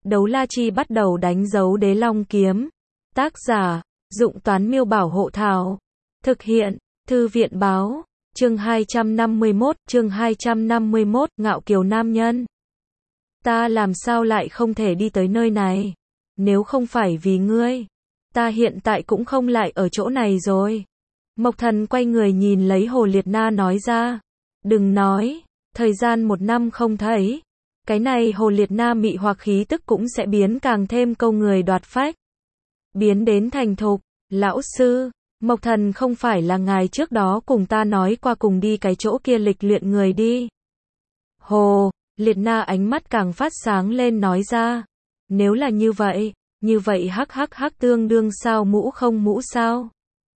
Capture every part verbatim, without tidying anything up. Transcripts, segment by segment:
Đấu la chi bắt đầu đánh dấu đế long kiếm. Tác giả, Dụng Toán Miêu Bảo Hộ Thảo. Thực hiện, Thư viện Báo. Chương hai trăm năm mươi mốt, chương hai trăm năm mươi mốt, ngạo kiều nam nhân. Ta làm sao lại không thể đi tới nơi này? Nếu không phải vì ngươi, ta hiện tại cũng không lại ở chỗ này rồi. Mộc Thần quay người nhìn lấy Hồ Liệt Na nói ra. Đừng nói, thời gian một năm không thấy. Cái này Hồ Liệt Na mị hoặc khí tức cũng sẽ biến càng thêm câu người đoạt phách. Biến đến thành thục. Lão sư, Mộc Thần không phải là ngài trước đó cùng ta nói qua cùng đi cái chỗ kia lịch luyện người đi. Hồ Liệt Na ánh mắt càng phát sáng lên nói ra. Nếu là như vậy, như vậy hắc hắc hắc tương đương sao mũ không mũ sao?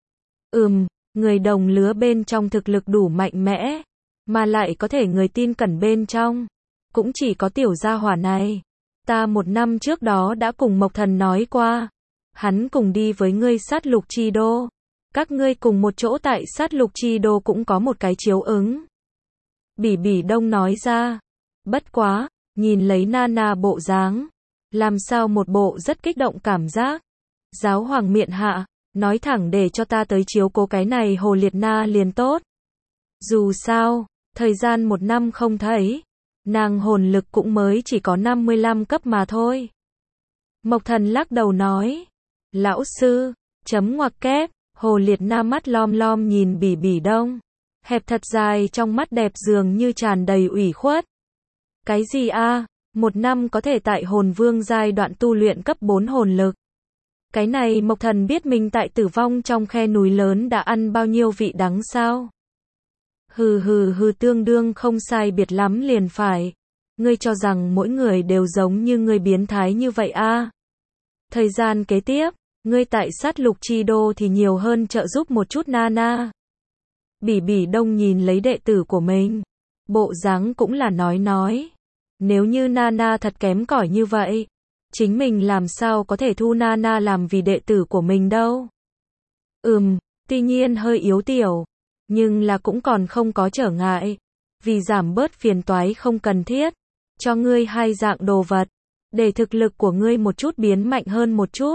Ừm, người đồng lứa bên trong thực lực đủ mạnh mẽ, mà lại có thể người tin cẩn bên trong. Cũng chỉ có tiểu gia hỏa này. Ta một năm trước đó đã cùng Mộc Thần nói qua. Hắn cùng đi với ngươi sát lục chi đô. Các ngươi cùng một chỗ tại sát lục chi đô cũng có một cái chiếu ứng. Bỉ Bỉ Đông nói ra. Bất quá, nhìn lấy Nana bộ dáng. Làm sao một bộ rất kích động cảm giác. Giáo hoàng miện hạ, nói thẳng để cho ta tới chiếu cố cái này Hồ Liệt Na liền tốt. Dù sao, thời gian một năm không thấy. Nàng hồn lực cũng mới chỉ có năm mươi lăm cấp mà thôi. Mộc Thần lắc đầu nói. Lão sư, chấm ngoặc kép, Hồ Liệt Na mắt lom lom nhìn Bỉ Bỉ Đông. Hẹp thật dài trong mắt đẹp dường như tràn đầy ủy khuất. Cái gì a? Một năm có thể tại hồn vương giai đoạn tu luyện cấp bốn hồn lực. Cái này Mộc Thần biết mình tại tử vong trong khe núi lớn đã ăn bao nhiêu vị đắng sao? Hừ hừ hừ tương đương không sai biệt lắm liền phải. Ngươi cho rằng mỗi người đều giống như ngươi biến thái như vậy a? À? Thời gian kế tiếp, ngươi tại sát lục chi đô thì nhiều hơn trợ giúp một chút Nana. Bỉ Bỉ Đông nhìn lấy đệ tử của mình. Bộ dáng cũng là nói nói. Nếu như Nana thật kém cỏi như vậy, chính mình làm sao có thể thu Nana làm vì đệ tử của mình đâu. Ừm, tuy nhiên hơi yếu tiểu. Nhưng là cũng còn không có trở ngại. Vì giảm bớt phiền toái không cần thiết. Cho ngươi hai dạng đồ vật. Để thực lực của ngươi một chút biến mạnh hơn một chút.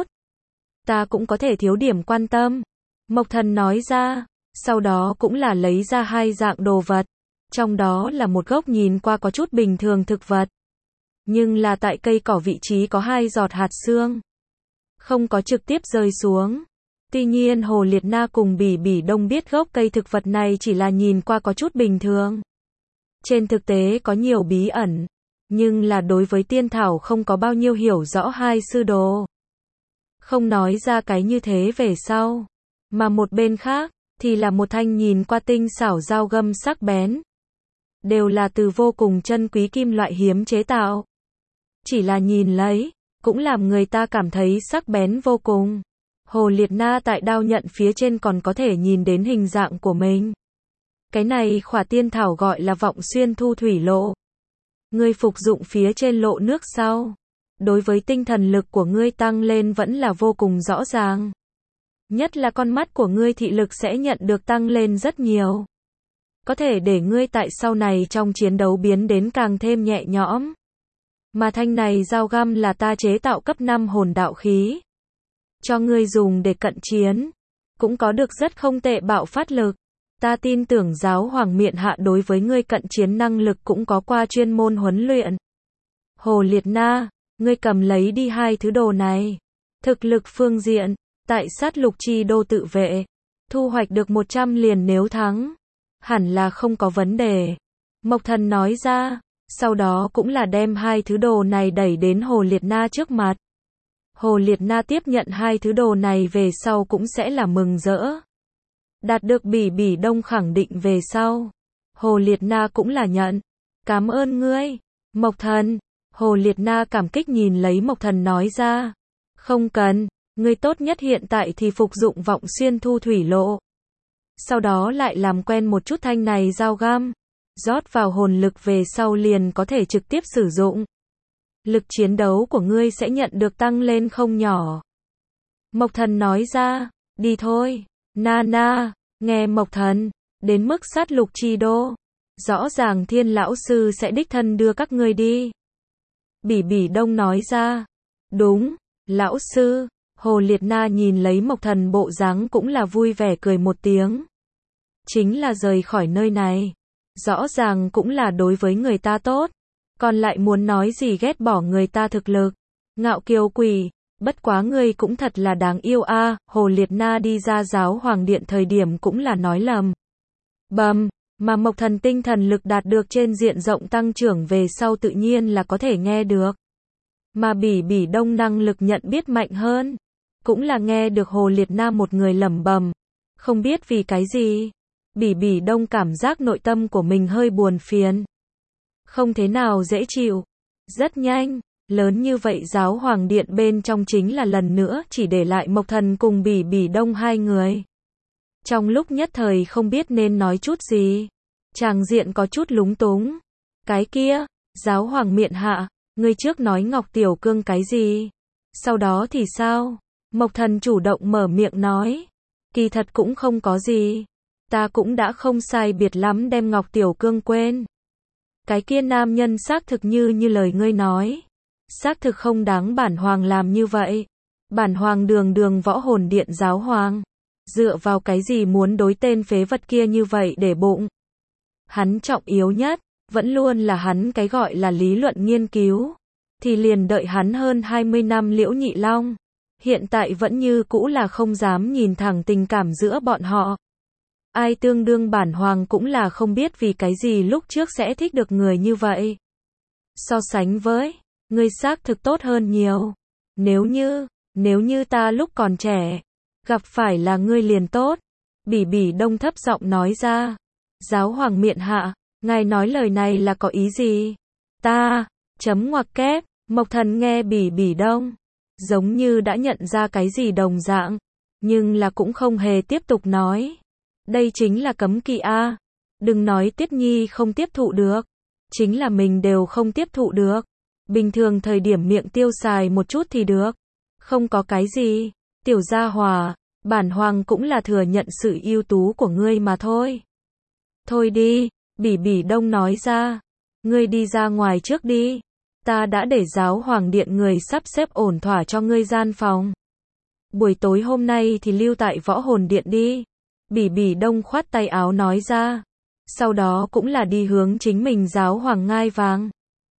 Ta cũng có thể thiếu điểm quan tâm. Mộc Thần nói ra. Sau đó cũng là lấy ra hai dạng đồ vật. Trong đó là một gốc nhìn qua có chút bình thường thực vật. Nhưng là tại cây cỏ vị trí có hai giọt hạt sương. Không có trực tiếp rơi xuống. Tuy nhiên Hồ Liệt Na cùng Bỉ Bỉ Đông biết gốc cây thực vật này chỉ là nhìn qua có chút bình thường. Trên thực tế có nhiều bí ẩn. Nhưng là đối với tiên thảo không có bao nhiêu hiểu rõ hai sư đồ. Không nói ra cái như thế về sau. Mà một bên khác, thì là một thanh nhìn qua tinh xảo dao găm sắc bén. Đều là từ vô cùng chân quý kim loại hiếm chế tạo. Chỉ là nhìn lấy, cũng làm người ta cảm thấy sắc bén vô cùng. Hồ Liệt Na tại đao nhận phía trên còn có thể nhìn đến hình dạng của mình. Cái này khỏa tiên thảo gọi là vọng xuyên thu thủy lộ. Ngươi phục dụng phía trên lộ nước sau. Đối với tinh thần lực của ngươi tăng lên vẫn là vô cùng rõ ràng. Nhất là con mắt của ngươi thị lực sẽ nhận được tăng lên rất nhiều. Có thể để ngươi tại sau này trong chiến đấu biến đến càng thêm nhẹ nhõm. Mà thanh này dao găm là ta chế tạo cấp năm hồn đạo khí. Cho ngươi dùng để cận chiến. Cũng có được rất không tệ bạo phát lực. Ta tin tưởng giáo hoàng miện hạ đối với ngươi cận chiến năng lực cũng có qua chuyên môn huấn luyện. Hồ Liệt Na, ngươi cầm lấy đi hai thứ đồ này. Thực lực phương diện, tại sát lục chi đô tự vệ. Thu hoạch được một trăm liền nếu thắng. Hẳn là không có vấn đề. Mộc Thần nói ra. Sau đó cũng là đem hai thứ đồ này đẩy đến Hồ Liệt Na trước mặt. Hồ Liệt Na tiếp nhận hai thứ đồ này về sau cũng sẽ là mừng rỡ. Đạt được Bỉ Bỉ Đông khẳng định về sau. Hồ Liệt Na cũng là nhận. Cảm ơn ngươi, Mộc Thần. Hồ Liệt Na cảm kích nhìn lấy Mộc Thần nói ra. Không cần, ngươi tốt nhất hiện tại thì phục dụng vọng xuyên thu thủy lộ. Sau đó lại làm quen một chút thanh này dao găm. Rót vào hồn lực về sau liền có thể trực tiếp sử dụng. Lực chiến đấu của ngươi sẽ nhận được tăng lên không nhỏ. Mộc Thần nói ra, đi thôi. Nana, nghe Mộc Thần, đến mức sát lục chi đô. Rõ ràng Thiên lão sư sẽ đích thân đưa các ngươi đi. Bỉ Bỉ Đông nói ra. Đúng, lão sư. Hồ Liệt Na nhìn lấy Mộc Thần bộ dáng cũng là vui vẻ cười một tiếng. Chính là rời khỏi nơi này. Rõ ràng cũng là đối với người ta tốt. Còn lại muốn nói gì ghét bỏ người ta thực lực. Ngạo kiều quỷ. Bất quá ngươi cũng thật là đáng yêu a. À. Hồ Liệt Na đi ra giáo hoàng điện thời điểm cũng là nói lầm. Bầm. Mà Mộc Thần tinh thần lực đạt được trên diện rộng tăng trưởng về sau tự nhiên là có thể nghe được. Mà Bỉ Bỉ Đông năng lực nhận biết mạnh hơn. Cũng là nghe được Hồ Liệt Na một người lẩm bẩm. Không biết vì cái gì. Bỉ Bỉ Đông cảm giác nội tâm của mình hơi buồn phiền. Không thế nào dễ chịu. Rất nhanh. Lớn như vậy giáo hoàng điện bên trong chính là lần nữa chỉ để lại Mộc Thần cùng Bỉ Bỉ Đông hai người. Trong lúc nhất thời không biết nên nói chút gì. Tràng diện có chút lúng túng. Cái kia, giáo hoàng miện hạ, ngươi trước nói Ngọc Tiểu Cương cái gì? Sau đó thì sao? Mộc Thần chủ động mở miệng nói. Kỳ thật cũng không có gì. Ta cũng đã không sai biệt lắm đem Ngọc Tiểu Cương quên. Cái kia nam nhân xác thực như như lời ngươi nói. Xác thực không đáng bản hoàng làm như vậy. Bản hoàng đường đường võ hồn điện giáo hoàng. Dựa vào cái gì muốn đối tên phế vật kia như vậy để bụng. Hắn trọng yếu nhất, vẫn luôn là hắn cái gọi là lý luận nghiên cứu. Thì liền đợi hắn hơn hai mươi năm Liễu Nhị Long. Hiện tại vẫn như cũ là không dám nhìn thẳng tình cảm giữa bọn họ. Ai tương đương bản hoàng cũng là không biết vì cái gì lúc trước sẽ thích được người như vậy. So sánh với, ngươi xác thực tốt hơn nhiều. Nếu như, nếu như ta lúc còn trẻ, gặp phải là ngươi liền tốt. Bỉ Bỉ Đông thấp giọng nói ra. Giáo hoàng miện hạ, ngài nói lời này là có ý gì? Ta, chấm ngoặc kép, Mộc Thần nghe Bỉ Bỉ Đông. Giống như đã nhận ra cái gì đồng dạng. Nhưng là cũng không hề tiếp tục nói. Đây chính là cấm kỵ a. Đừng nói Tiết Nhi không tiếp thụ được. Chính là mình đều không tiếp thụ được. Bình thường thời điểm miệng tiêu xài một chút thì được. Không có cái gì. Tiểu gia hòa, bản hoàng cũng là thừa nhận sự ưu tú của ngươi mà thôi. Thôi đi, Bỉ Bỉ Đông nói ra. Ngươi đi ra ngoài trước đi. Ta đã để giáo hoàng điện người sắp xếp ổn thỏa cho ngươi gian phòng. Buổi tối hôm nay thì lưu tại võ hồn điện đi. Bỉ Bỉ Đông khoát tay áo nói ra. Sau đó cũng là đi hướng chính mình giáo hoàng ngai vàng.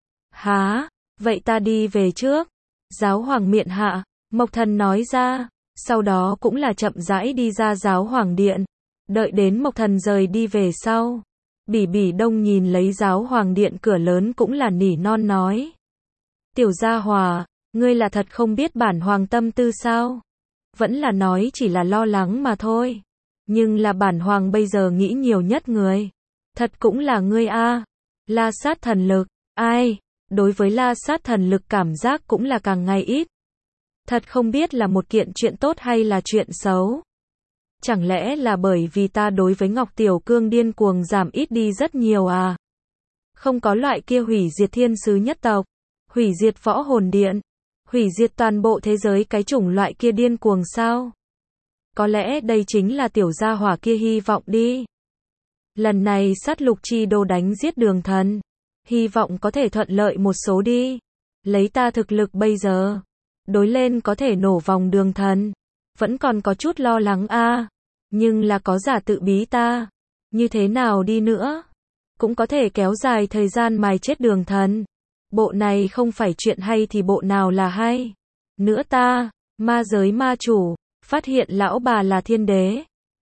Há, vậy ta đi về trước. Giáo hoàng miện hạ, Mộc Thần nói ra. Sau đó cũng là chậm rãi đi ra giáo hoàng điện. Đợi đến Mộc Thần rời đi về sau. Bỉ Bỉ Đông nhìn lấy giáo hoàng điện cửa lớn cũng là nỉ non nói. Tiểu gia hòa, ngươi là thật không biết bản hoàng tâm tư sao? Vẫn là nói chỉ là lo lắng mà thôi. Nhưng là bản hoàng bây giờ nghĩ nhiều nhất người. Thật cũng là ngươi a. La sát thần lực, ai? Đối với la sát thần lực cảm giác cũng là càng ngày ít. Thật không biết là một kiện chuyện tốt hay là chuyện xấu. Chẳng lẽ là bởi vì ta đối với Ngọc Tiểu Cương điên cuồng giảm ít đi rất nhiều à? Không có loại kia hủy diệt thiên sứ nhất tộc, hủy diệt võ hồn điện, hủy diệt toàn bộ thế giới cái chủng loại kia điên cuồng sao? Có lẽ đây chính là tiểu gia hỏa kia hy vọng đi. Lần này sát lục chi đô đánh giết đường thần. Hy vọng có thể thuận lợi một số đi. Lấy ta thực lực bây giờ. Đối lên có thể nổ vòng đường thần. Vẫn còn có chút lo lắng a à. Nhưng là có giả tự bí ta. Như thế nào đi nữa. Cũng có thể kéo dài thời gian mài chết đường thần. Bộ này không phải chuyện hay thì bộ nào là hay. Nữa ta, ma giới ma chủ. Phát hiện lão bà là thiên đế.